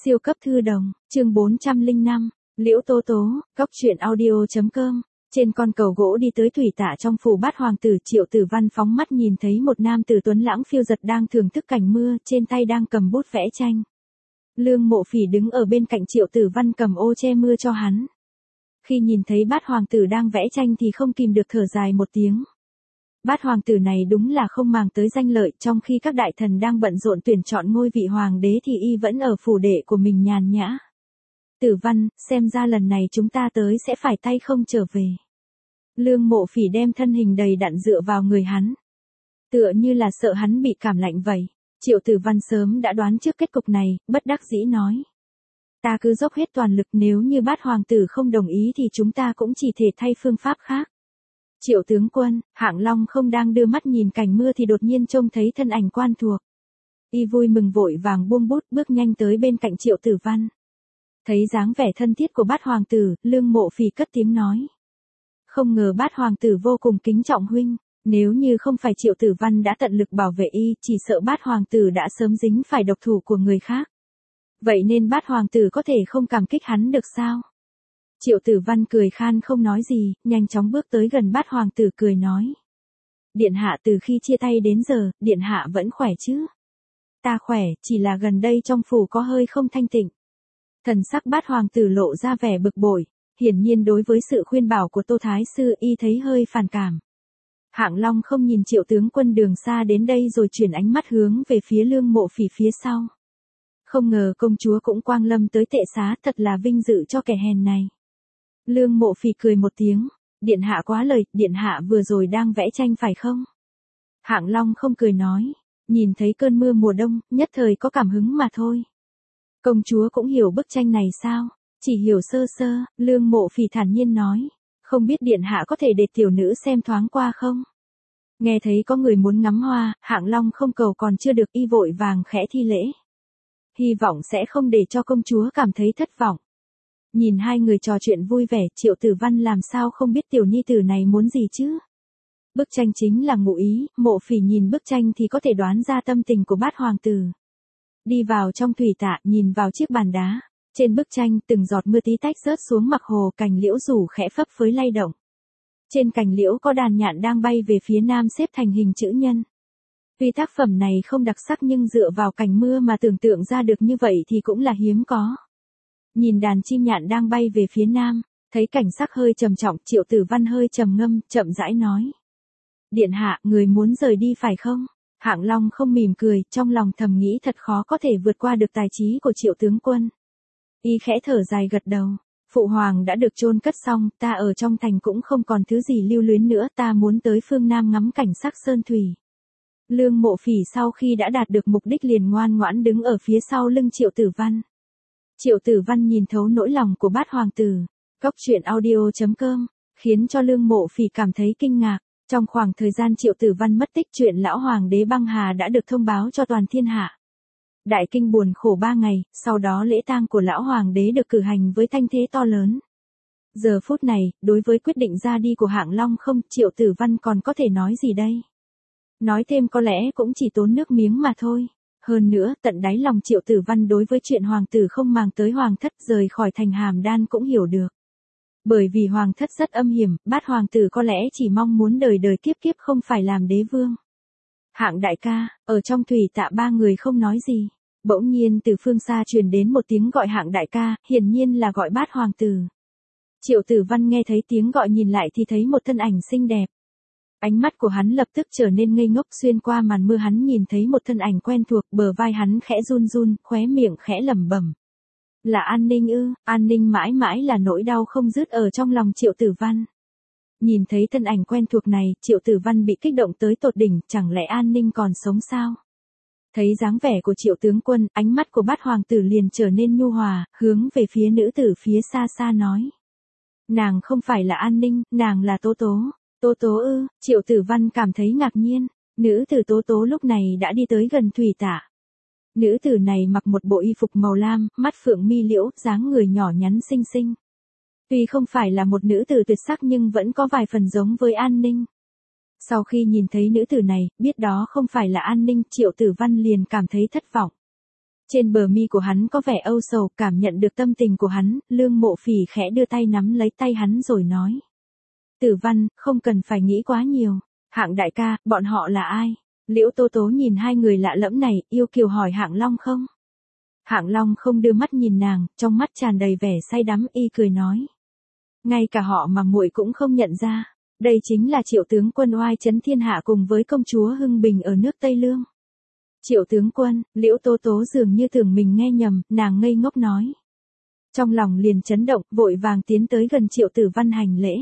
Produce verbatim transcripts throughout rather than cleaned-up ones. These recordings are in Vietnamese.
Siêu cấp thư đồng, chương bốn trăm lẻ năm, Liễu Tố Tố, Cóc truyện audio.com. Trên con cầu gỗ đi tới thủy tạ trong phủ Bát Hoàng tử, Triệu Tử Văn phóng mắt nhìn thấy một nam tử tuấn lãng phiêu giật đang thưởng thức cảnh mưa, trên tay đang cầm bút vẽ tranh. Lương Mộ Phỉ đứng ở bên cạnh Triệu Tử Văn cầm ô che mưa cho hắn. Khi nhìn thấy Bát Hoàng tử đang vẽ tranh thì không kìm được thở dài một tiếng. Bát Hoàng tử này đúng là không màng tới danh lợi, trong khi các đại thần đang bận rộn tuyển chọn ngôi vị hoàng đế thì y vẫn ở phủ đệ của mình nhàn nhã. Tử Văn, xem ra lần này chúng ta tới sẽ phải tay không trở về. Lương Mộ Phỉ đem thân hình đầy đặn dựa vào người hắn. Tựa như là sợ hắn bị cảm lạnh vậy. Triệu Tử Văn sớm đã đoán trước kết cục này, bất đắc dĩ nói. Ta cứ dốc hết toàn lực, nếu như Bát Hoàng tử không đồng ý thì chúng ta cũng chỉ thể thay phương pháp khác. Triệu tướng quân, Hạng Long không đang đưa mắt nhìn cảnh mưa thì đột nhiên trông thấy thân ảnh quen thuộc. Y vui mừng vội vàng buông bút bước nhanh tới bên cạnh Triệu Tử Văn. Thấy dáng vẻ thân thiết của Bát Hoàng tử, Lương Mộ Phỉ cất tiếng nói. Không ngờ Bát Hoàng tử vô cùng kính trọng huynh, nếu như không phải Triệu Tử Văn đã tận lực bảo vệ y, chỉ sợ Bát Hoàng tử đã sớm dính phải độc thủ của người khác. Vậy nên Bát Hoàng tử có thể không cảm kích hắn được sao? Triệu Tử Văn cười khan không nói gì, nhanh chóng bước tới gần Bát Hoàng tử cười nói. Điện hạ từ khi chia tay đến giờ, điện hạ vẫn khỏe chứ? Ta khỏe, chỉ là gần đây trong phủ có hơi không thanh tịnh. Thần sắc Bát Hoàng tử lộ ra vẻ bực bội, hiển nhiên đối với sự khuyên bảo của Tô Thái Sư y thấy hơi phản cảm. Hạng Long không nhìn Triệu tướng quân đường xa đến đây rồi chuyển ánh mắt hướng về phía Lương Mộ Phỉ phía sau. Không ngờ công chúa cũng quang lâm tới tệ xá, thật là vinh dự cho kẻ hèn này. Lương Mộ Phỉ cười một tiếng, điện hạ quá lời, điện hạ vừa rồi đang vẽ tranh phải không? Hạng Long không cười nói, nhìn thấy cơn mưa mùa đông, nhất thời có cảm hứng mà thôi. Công chúa cũng hiểu bức tranh này sao? Chỉ hiểu sơ sơ, Lương Mộ Phỉ thản nhiên nói, không biết điện hạ có thể để tiểu nữ xem thoáng qua không? Nghe thấy có người muốn ngắm hoa, Hạng Long không cầu còn chưa được y vội vàng khẽ thi lễ. Hy vọng sẽ không để cho công chúa cảm thấy thất vọng. Nhìn hai người trò chuyện vui vẻ, Triệu Tử Văn làm sao không biết tiểu nhi tử này muốn gì chứ? Bức tranh chính là ngụ ý, Mộ Phỉ nhìn bức tranh thì có thể đoán ra tâm tình của Bát Hoàng tử. Đi vào trong thủy tạ, nhìn vào chiếc bàn đá. Trên bức tranh, từng giọt mưa tí tách rớt xuống mặt hồ, cành liễu rủ khẽ phấp phới lay động. Trên cành liễu có đàn nhạn đang bay về phía nam xếp thành hình chữ nhân. Tuy tác phẩm này không đặc sắc nhưng dựa vào cảnh mưa mà tưởng tượng ra được như vậy thì cũng là hiếm có. Nhìn đàn chim nhạn đang bay về phía nam, thấy cảnh sắc hơi trầm trọng, Triệu Tử Văn hơi trầm ngâm, chậm rãi nói. Điện hạ, người muốn rời đi phải không? Hạng Long không mỉm cười, trong lòng thầm nghĩ thật khó có thể vượt qua được tài trí của Triệu tướng quân. Y khẽ thở dài gật đầu. Phụ hoàng đã được chôn cất xong, ta ở trong thành cũng không còn thứ gì lưu luyến nữa, ta muốn tới phương Nam ngắm cảnh sắc sơn thủy. Lương Mộ Phỉ sau khi đã đạt được mục đích liền ngoan ngoãn đứng ở phía sau lưng Triệu Tử Văn. Triệu Tử Văn nhìn thấu nỗi lòng của Bát Hoàng tử. Cóc truyện audio.com, khiến cho Lương Mộ Phỉ cảm thấy kinh ngạc. Trong khoảng thời gian Triệu Tử Văn mất tích, chuyện lão hoàng đế băng hà đã được thông báo cho toàn thiên hạ. Đại kinh buồn khổ ba ngày, sau đó lễ tang của lão hoàng đế được cử hành với thanh thế to lớn. Giờ phút này, đối với quyết định ra đi của Hạng Long không, Triệu Tử Văn còn có thể nói gì đây? Nói thêm có lẽ cũng chỉ tốn nước miếng mà thôi. Hơn nữa, tận đáy lòng Triệu Tử Văn đối với chuyện hoàng tử không màng tới hoàng thất rời khỏi thành Hàm Đan cũng hiểu được. Bởi vì hoàng thất rất âm hiểm, Bát Hoàng tử có lẽ chỉ mong muốn đời đời kiếp kiếp không phải làm đế vương. Hạng đại ca, ở trong thủy tạ ba người không nói gì. Bỗng nhiên từ phương xa truyền đến một tiếng gọi Hạng đại ca, hiển nhiên là gọi Bát Hoàng tử. Triệu Tử Văn nghe thấy tiếng gọi nhìn lại thì thấy một thân ảnh xinh đẹp. Ánh mắt của hắn lập tức trở nên ngây ngốc, xuyên qua màn mưa hắn nhìn thấy một thân ảnh quen thuộc, bờ vai hắn khẽ run run, khóe miệng khẽ lẩm bẩm. Là An Ninh ư? An Ninh mãi mãi là nỗi đau không dứt ở trong lòng Triệu Tử Văn. Nhìn thấy thân ảnh quen thuộc này, Triệu Tử Văn bị kích động tới tột đỉnh, chẳng lẽ An Ninh còn sống sao? Thấy dáng vẻ của Triệu tướng quân, ánh mắt của Bát Hoàng tử liền trở nên nhu hòa, hướng về phía nữ tử phía xa xa nói. Nàng không phải là An Ninh, nàng là Tố Tố. Tố Tố ư? Triệu Tử Văn cảm thấy ngạc nhiên, nữ tử Tố Tố lúc này đã đi tới gần thủy tạ. Nữ tử này mặc một bộ y phục màu lam, mắt phượng mi liễu, dáng người nhỏ nhắn xinh xinh. Tuy không phải là một nữ tử tuyệt sắc nhưng vẫn có vài phần giống với An Ninh. Sau khi nhìn thấy nữ tử này, biết đó không phải là An Ninh, Triệu Tử Văn liền cảm thấy thất vọng. Trên bờ mi của hắn có vẻ âu sầu, cảm nhận được tâm tình của hắn, Lương Mộ Phỉ khẽ đưa tay nắm lấy tay hắn rồi nói. Tử Văn, không cần phải nghĩ quá nhiều. Hạng đại ca, bọn họ là ai? Liễu Tố Tố nhìn hai người lạ lẫm này, yêu kiều hỏi Hạng Long không? Hạng Long không đưa mắt nhìn nàng, trong mắt tràn đầy vẻ say đắm, y cười nói. Ngay cả họ mà muội cũng không nhận ra. Đây chính là Triệu tướng quân oai chấn thiên hạ cùng với công chúa Hưng Bình ở nước Tây Lương. Triệu tướng quân, Liễu Tố Tố dường như tưởng mình nghe nhầm, nàng ngây ngốc nói. Trong lòng liền chấn động, vội vàng tiến tới gần Triệu Tử Văn hành lễ.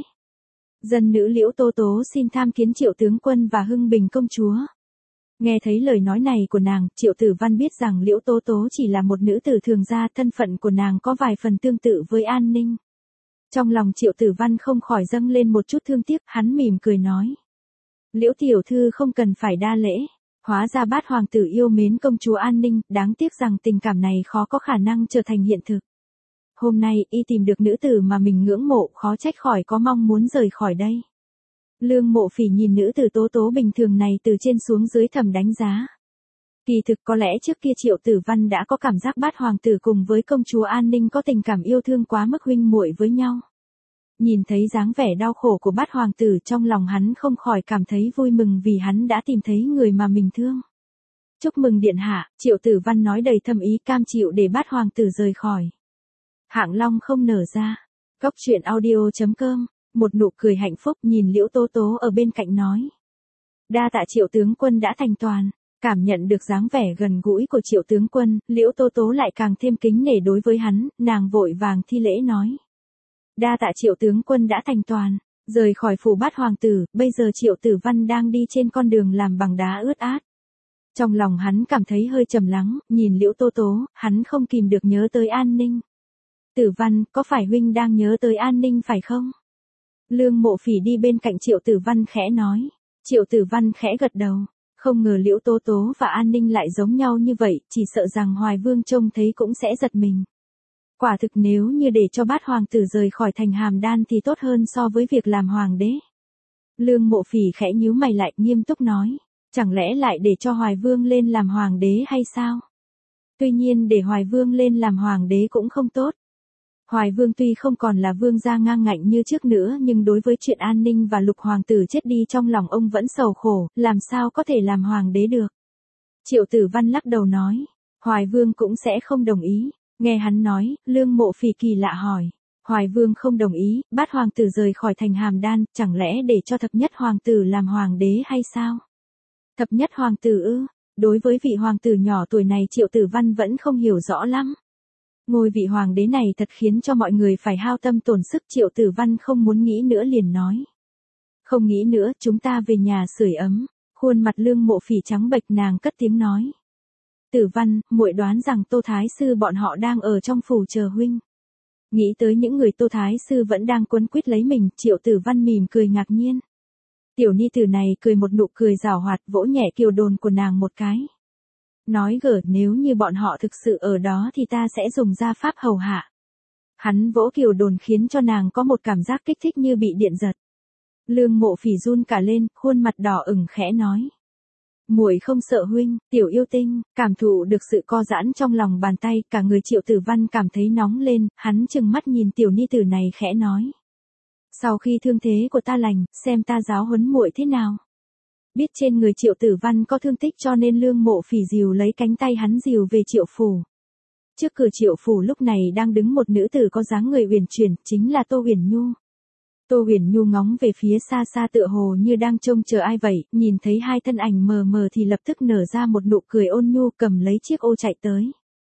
Dân nữ Liễu Tố Tố xin tham kiến Triệu tướng quân và Hưng Bình công chúa. Nghe thấy lời nói này của nàng, Triệu Tử Văn biết rằng Liễu Tố Tố chỉ là một nữ tử thường gia, thân phận của nàng có vài phần tương tự với An Ninh. Trong lòng Triệu Tử Văn không khỏi dâng lên một chút thương tiếc, hắn mỉm cười nói. Liễu tiểu thư không cần phải đa lễ, hóa ra Bát hoàng tử yêu mến công chúa An Ninh, đáng tiếc rằng tình cảm này khó có khả năng trở thành hiện thực. Hôm nay, y tìm được nữ tử mà mình ngưỡng mộ, khó trách khỏi có mong muốn rời khỏi đây. Lương Mộ Phỉ nhìn nữ tử Tố Tố bình thường này từ trên xuống dưới thầm đánh giá. Kỳ thực có lẽ trước kia Triệu Tử Văn đã có cảm giác Bát hoàng tử cùng với công chúa An Ninh có tình cảm yêu thương quá mức huynh muội với nhau. Nhìn thấy dáng vẻ đau khổ của Bát hoàng tử, trong lòng hắn không khỏi cảm thấy vui mừng vì hắn đã tìm thấy người mà mình thương. Chúc mừng điện hạ, Triệu Tử Văn nói đầy thâm ý, cam chịu để Bát hoàng tử rời khỏi. Hạng Long không nở ra. Góc truyện audio chấm com, một nụ cười hạnh phúc nhìn Liễu Tố Tố ở bên cạnh nói. Đa tạ Triệu tướng quân đã thành toàn. Cảm nhận được dáng vẻ gần gũi của Triệu tướng quân, Liễu Tố Tố lại càng thêm kính nể đối với hắn, nàng vội vàng thi lễ nói. Đa tạ Triệu tướng quân đã thành toàn, rời khỏi phủ Bát hoàng tử, bây giờ Triệu Tử Văn đang đi trên con đường làm bằng đá ướt át. Trong lòng hắn cảm thấy hơi trầm lắng, nhìn Liễu Tố Tố, hắn không kìm được nhớ tới An Ninh. Tử Văn, có phải huynh đang nhớ tới An Ninh phải không? Lương Mộ Phỉ đi bên cạnh Triệu Tử Văn khẽ nói. Triệu Tử Văn khẽ gật đầu. Không ngờ Liễu Tố Tố và An Ninh lại giống nhau như vậy, chỉ sợ rằng Hoài Vương trông thấy cũng sẽ giật mình. Quả thực nếu như để cho Bát hoàng tử rời khỏi thành Hàm Đan thì tốt hơn so với việc làm hoàng đế. Lương Mộ Phỉ khẽ nhíu mày lại, nghiêm túc nói. Chẳng lẽ lại để cho Hoài Vương lên làm hoàng đế hay sao? Tuy nhiên để Hoài Vương lên làm hoàng đế cũng không tốt. Hoài Vương tuy không còn là vương gia ngang ngạnh như trước nữa, nhưng đối với chuyện An Ninh và Lục hoàng tử chết đi trong lòng ông vẫn sầu khổ, làm sao có thể làm hoàng đế được. Triệu Tử Văn lắc đầu nói, Hoài Vương cũng sẽ không đồng ý. Nghe hắn nói, Lương Mộ Phỉ kỳ lạ hỏi, Hoài Vương không đồng ý, Bát hoàng tử rời khỏi thành Hàm Đan, chẳng lẽ để cho thập nhất hoàng tử làm hoàng đế hay sao? Thập nhất hoàng tử ư? Đối với vị hoàng tử nhỏ tuổi này Triệu Tử Văn vẫn không hiểu rõ lắm. Ngôi vị hoàng đế này thật khiến cho mọi người phải hao tâm tổn sức. Triệu Tử Văn không muốn nghĩ nữa liền nói. Không nghĩ nữa, chúng ta về nhà sưởi ấm. Khuôn mặt Lương Mộ Phỉ trắng bệch, nàng cất tiếng nói. Tử Văn, muội đoán rằng Tô Thái Sư bọn họ đang ở trong phủ chờ huynh. Nghĩ tới những người Tô Thái Sư vẫn đang quấn quýt lấy mình, Triệu Tử Văn mỉm cười ngạc nhiên. Tiểu ni tử này cười một nụ cười giảo hoạt, vỗ nhẹ kiều đồn của nàng một cái. Nói gở, nếu như bọn họ thực sự ở đó thì ta sẽ dùng gia pháp hầu hạ. Hắn vỗ kiều đồn khiến cho nàng có một cảm giác kích thích như bị điện giật. Lương Mộ Phỉ run cả lên, khuôn mặt đỏ ửng khẽ nói. Muội không sợ huynh, tiểu yêu tinh, cảm thụ được sự co giãn trong lòng bàn tay, cả người Triệu Tử Văn cảm thấy nóng lên, hắn trừng mắt nhìn tiểu ni tử này khẽ nói. Sau khi thương thế của ta lành, xem ta giáo huấn muội thế nào. Biết trên người Triệu Tử Văn có thương tích cho nên Lương Mộ Phỉ dìu lấy cánh tay hắn dìu về Triệu phủ. Trước cửa Triệu phủ lúc này đang đứng một nữ tử có dáng người uyển chuyển, chính là Tô Huyền Nhu. Tô Huyền Nhu ngóng về phía xa xa tựa hồ như đang trông chờ ai vậy, nhìn thấy hai thân ảnh mờ mờ thì lập tức nở ra một nụ cười ôn nhu, cầm lấy chiếc ô chạy tới.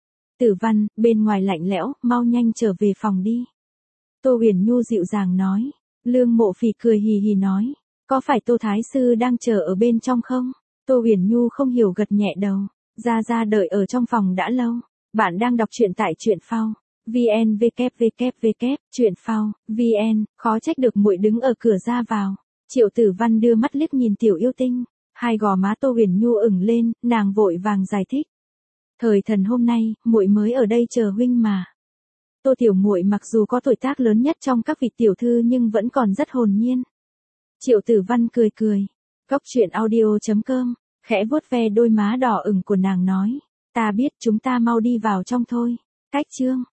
Tử Văn, bên ngoài lạnh lẽo, mau nhanh trở về phòng đi. Tô Huyền Nhu dịu dàng nói. Lương Mộ Phỉ cười hì hì nói. Có phải Tô Thái Sư đang chờ ở bên trong không? Tô Huyền Nhu không hiểu gật nhẹ đầu. Ra ra đợi ở trong phòng đã lâu. Bạn đang đọc truyện tại truyện phao. vn www truyện phao vn, khó trách được muội đứng ở cửa ra vào. Triệu Tử Văn đưa mắt liếc nhìn tiểu yêu tinh. Hai gò má Tô Huyền Nhu ửng lên, nàng vội vàng giải thích. Thời thần hôm nay, muội mới ở đây chờ huynh mà. Tô tiểu muội mặc dù có tuổi tác lớn nhất trong các vị tiểu thư nhưng vẫn còn rất hồn nhiên. Triệu Tử Văn cười cười. Góc truyện audio chấm com, khẽ vuốt ve đôi má đỏ ửng của nàng nói. Ta biết, chúng ta mau đi vào trong thôi. Cách chương.